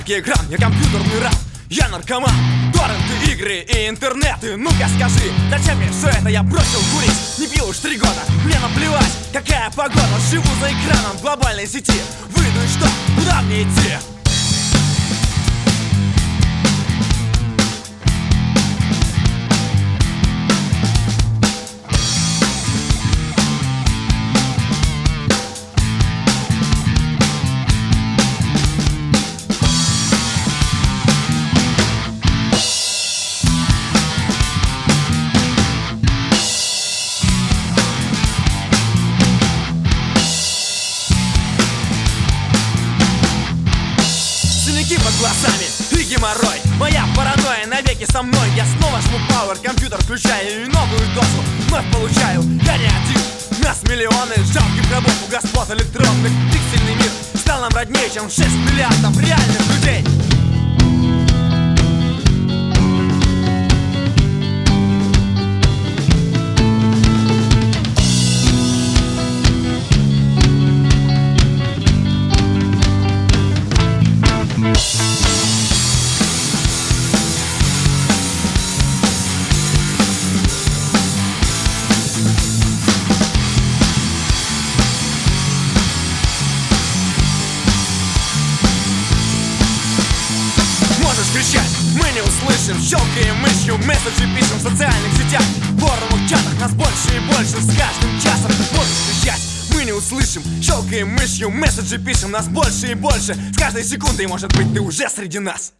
яркий экран, я компьютерный раб, я наркоман. Торренты, игры и интернеты. Ну-ка скажи, зачем мне все это? Я бросил курить, не пил уж 3 года. Мне наплевать, какая погода. Живу за экраном глобальной сети. Выйду и что? Куда мне идти? Под глазами и геморрой. Моя паранойя навеки со мной. Я снова жму пауэр, компьютер включаю и новую дозу вновь получаю. Я не один, нас миллионы жалких рабов у господ электронных. Пиксельный мир стал нам роднее, чем 6 миллиардов реальных людей. Кричать мы не услышим, щелкаем мышью, месседжи пишем в социальных сетях, в форумах, чатах, нас больше и больше с каждым часом. Можешь кричать, мы не услышим, щелкаем мышью, месседжи пишем, нас больше и больше с каждой секундой, может быть, ты уже среди нас.